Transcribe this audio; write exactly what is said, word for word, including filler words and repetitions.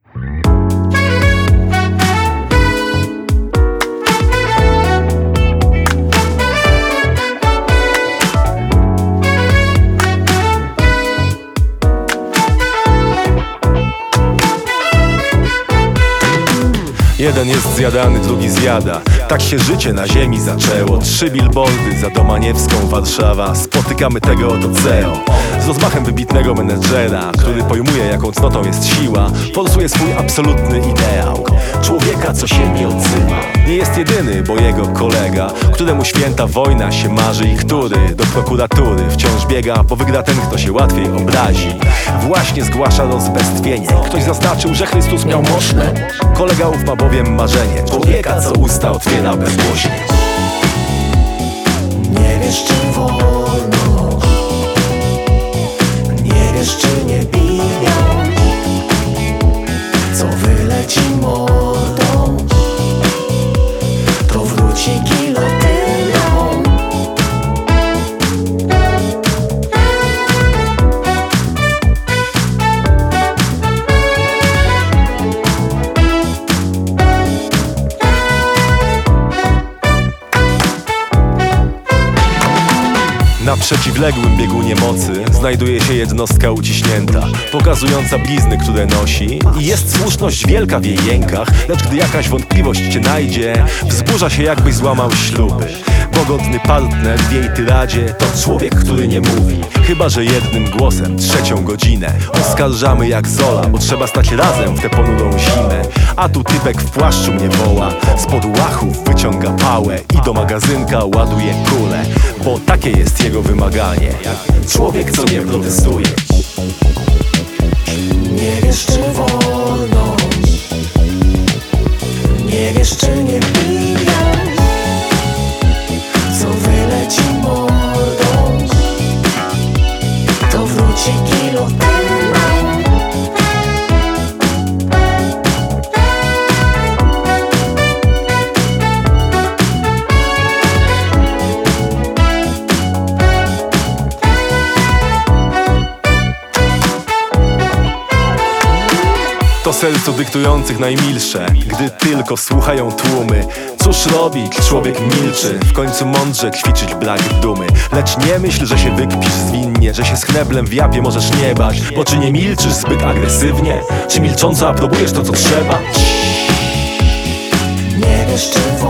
Jeden jest zjadany, drugi zjada. Tak się życie na ziemi zaczęło. Trzy billboardy za Domaniewską, Warszawa. Spotykamy tego oto C E O z rozmachem wybitnego menedżera, który pojmuje, jaką cnotą jest siła. Forsuje swój absolutny ideał człowieka, co się nie odzywa. Nie jest jedyny, bo jego kolega, któremu święta wojna się marzy i który do prokuratury wciąż biega, bo wygra ten, kto się łatwiej obrazi. Właśnie zgłasza rozbestwienie. Ktoś zaznaczył, że Chrystus miał moszne. Kolega ów ma bowiem marzenie człowieka, co usta otwiera bezgłośnie. Nie wiesz, czy wolność, nie wiesz, czy nie biją, co wyleci mordą, to wróci gilotynną. Na przeciwległym biegunie mocy znajduje się jednostka uciśnięta, pokazująca blizny, które nosi. I jest słuszność wielka w jej jękach, lecz gdy jakaś wątpliwość cię najdzie, wzburza się, jakbyś złamał śluby. Pogodny partner w jej tyradzie to człowiek, który nie mówi, chyba że jednym głosem trzecią godzinę oskarżamy jak Zola, bo trzeba stać razem w tę ponurą zimę. A tu typek w płaszczu mnie woła, spod łachów wyciąga pałę i do magazynka ładuje kulę, bo takie jest jego wymaganie. Człowiek, co nie protestuje. Nie wiesz, czy wolność, nie wiesz, czy nie biją, co wyleci mordą, to wróci gilotynną. To sercu dyktujących najmilsze, gdy tylko słuchają tłumy. Cóż robić? Człowiek milczy, w końcu mądrze ćwiczyć brak dumy. Lecz nie myśl, że się wykpisz zwinnie, że się z chneblem w japie możesz nie bać. Bo czy nie milczysz zbyt agresywnie? Czy milcząco aprobujesz to, co trzeba? Nie wiesz, czy wolność,